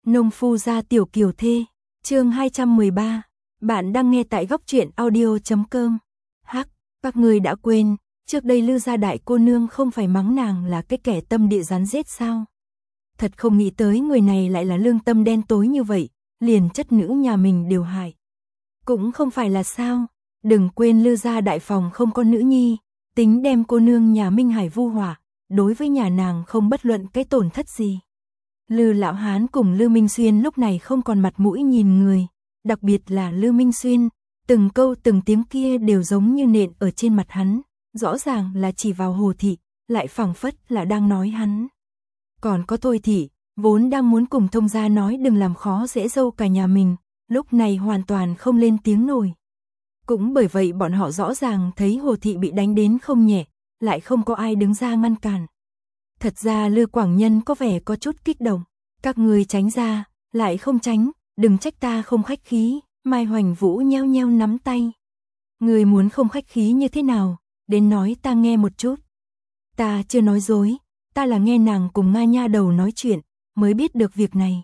Nông phu gia tiểu kiều thê, chương 213. Bạn đang nghe tại góc truyện audio.com. Hắc, các người đã quên, trước đây Lư gia đại cô nương không phải mắng nàng là cái kẻ tâm địa rắn rết sao? Thật không nghĩ tới người này lại là lương tâm đen tối như vậy, liền chất nữ nhà mình đều hại. Cũng không phải là sao, đừng quên Lư gia đại phòng không có nữ nhi, tính đem cô nương nhà Minh Hải vu hỏa, đối với nhà nàng không bất luận cái tổn thất gì. Lư lão hán cùng Lư Minh Xuyên lúc này không còn mặt mũi nhìn người, đặc biệt là Lư Minh Xuyên, từng câu từng tiếng kia đều giống như nện ở trên mặt hắn, rõ ràng là chỉ vào Hồ thị, lại phảng phất là đang nói hắn. Còn có Thôi thị, vốn đang muốn cùng thông gia nói đừng làm khó dễ dâu cả nhà mình, lúc này hoàn toàn không lên tiếng nổi. Cũng bởi vậy bọn họ rõ ràng thấy Hồ thị bị đánh đến không nhẹ, lại không có ai đứng ra ngăn cản. Thật ra Lư Quảng Nhân có vẻ có chút kích động, các người tránh ra, lại không tránh, đừng trách ta không khách khí. Mai Hoành Vũ nheo nheo nắm tay. Người muốn không khách khí như thế nào, đến nói ta nghe một chút. Ta chưa nói dối, ta là nghe nàng cùng Nga nha đầu nói chuyện, mới biết được việc này.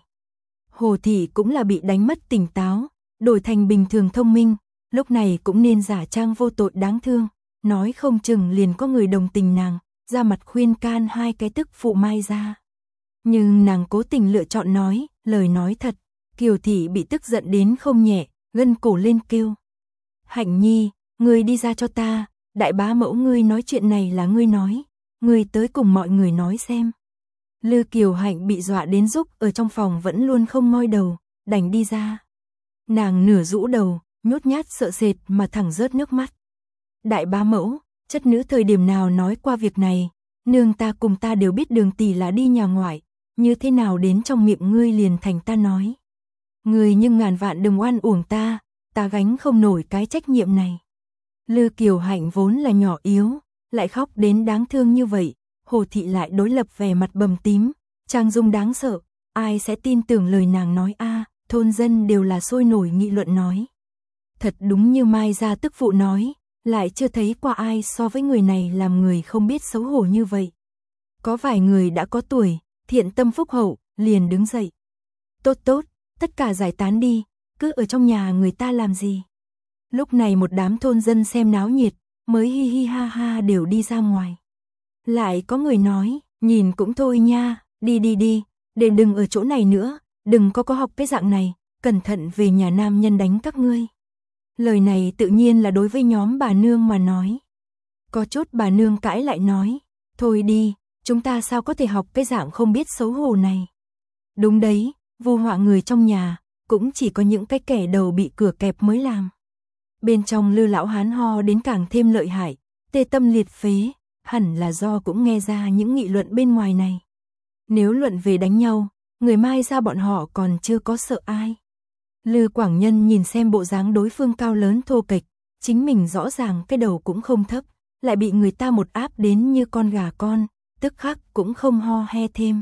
Hồ thị cũng là bị đánh mất tỉnh táo, đổi thành bình thường thông minh, lúc này cũng nên giả trang vô tội đáng thương, nói không chừng liền có người đồng tình nàng, ra mặt khuyên can hai cái tức phụ Mai ra. Nhưng nàng cố tình lựa chọn nói, lời nói thật, Kiều thị bị tức giận đến không nhẹ, gân cổ lên kêu. Hạnh nhi, ngươi đi ra cho ta, đại bá mẫu ngươi nói chuyện này là ngươi nói, ngươi tới cùng mọi người nói xem. Lư Kiều Hạnh bị dọa đến rúc ở trong phòng vẫn luôn không ngoi đầu, đành đi ra. Nàng nửa rũ đầu, nhút nhát sợ sệt mà thẳng rớt nước mắt. Đại bá mẫu, chất nữ thời điểm nào nói qua việc này, nương ta cùng ta đều biết Đường tỷ là đi nhà ngoại, như thế nào đến trong miệng ngươi liền thành ta nói. Ngươi nhưng ngàn vạn đừng oan uổng ta, ta gánh không nổi cái trách nhiệm này. Lư Kiều Hạnh vốn là nhỏ yếu, lại khóc đến đáng thương như vậy, Hồ thị lại đối lập vẻ mặt bầm tím, trang dung đáng sợ, ai sẽ tin tưởng lời nàng nói a? Thôn dân đều là sôi nổi nghị luận nói. Thật đúng như Mai gia tức phụ nói, lại chưa thấy qua ai so với người này làm người không biết xấu hổ như vậy. Có vài người đã có tuổi, thiện tâm phúc hậu, liền đứng dậy. Tốt tốt, tất cả giải tán đi, cứ ở trong nhà người ta làm gì. Lúc này một đám thôn dân xem náo nhiệt, mới hi hi ha ha đều đi ra ngoài. Lại có người nói, nhìn cũng thôi nha, đi đi đi, để đừng ở chỗ này nữa, đừng có học cái dạng này, cẩn thận về nhà nam nhân đánh các ngươi. Lời này tự nhiên là đối với nhóm bà nương mà nói. Có chút bà nương cãi lại nói, thôi đi, chúng ta sao có thể học cái dạng không biết xấu hổ này. Đúng đấy, vu họa người trong nhà, cũng chỉ có những cái kẻ đầu bị cửa kẹp mới làm. Bên trong Lư lão hán ho đến càng thêm lợi hại, tê tâm liệt phế, hẳn là do cũng nghe ra những nghị luận bên ngoài này. Nếu luận về đánh nhau, người Mai ra bọn họ còn chưa có sợ ai. Lư Quảng Nhân nhìn xem bộ dáng đối phương cao lớn thô kệch, chính mình rõ ràng cái đầu cũng không thấp, lại bị người ta một áp đến như con gà con, tức khắc cũng không ho he thêm.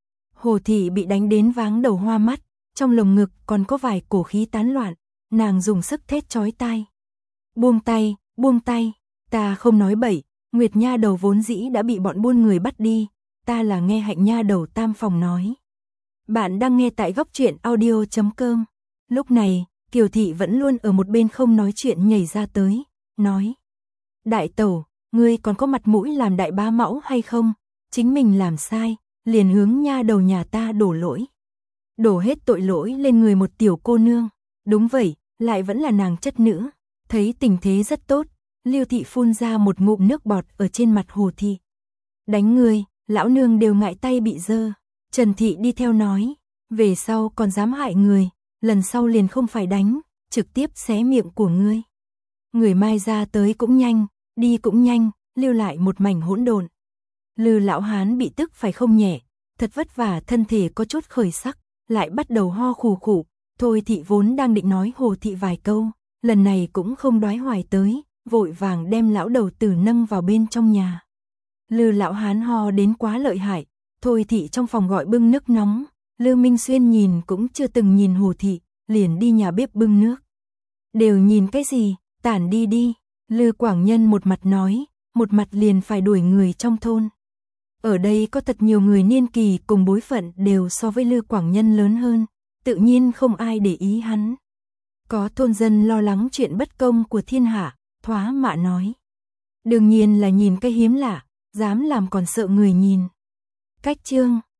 Hồ thị bị đánh đến váng đầu hoa mắt, trong lồng ngực còn có vài cổ khí tán loạn, nàng dùng sức thét chói tai. Buông tay, ta không nói bậy, Nguyệt nha đầu vốn dĩ đã bị bọn buôn người bắt đi, ta là nghe Hạnh nha đầu tam phòng nói. Bạn đang nghe tại góc truyện audio.com. Lúc này, Kiều thị vẫn luôn ở một bên không nói chuyện nhảy ra tới, nói. Đại tẩu, ngươi còn có mặt mũi làm đại bá mẫu hay không? Chính mình làm sai, liền hướng nha đầu nhà ta đổ lỗi. Đổ hết tội lỗi lên người một tiểu cô nương. Đúng vậy, lại vẫn là nàng chất nữ. Thấy tình thế rất tốt, Lưu thị phun ra một ngụm nước bọt ở trên mặt Hồ thị. Đánh ngươi, lão nương đều ngại tay bị dơ. Trần thị đi theo nói, về sau còn dám hại người, lần sau liền không phải đánh, trực tiếp xé miệng của ngươi. Người Mai ra tới cũng nhanh, đi cũng nhanh, lưu lại một mảnh hỗn độn. Lư lão hán bị tức phải không nhẹ, thật vất vả thân thể có chút khởi sắc, lại bắt đầu ho khù khụ. Thôi thị vốn đang định nói Hồ thị vài câu, lần này cũng không đoái hoài tới, vội vàng đem lão đầu tử nâng vào bên trong nhà. Lư lão hán ho đến quá lợi hại, Thôi thị trong phòng gọi bưng nước nóng, Lư Minh Xuyên nhìn cũng chưa từng nhìn Hồ thị, liền đi nhà bếp bưng nước. Đều nhìn cái gì, tản đi đi, Lư Quảng Nhân một mặt nói, một mặt liền phải đuổi người trong thôn. Ở đây có thật nhiều người niên kỳ cùng bối phận đều so với Lư Quảng Nhân lớn hơn, tự nhiên không ai để ý hắn. Có thôn dân lo lắng chuyện bất công của thiên hạ, thoá mạ nói. Đương nhiên là nhìn cái hiếm lạ, dám làm còn sợ người nhìn. Cách chương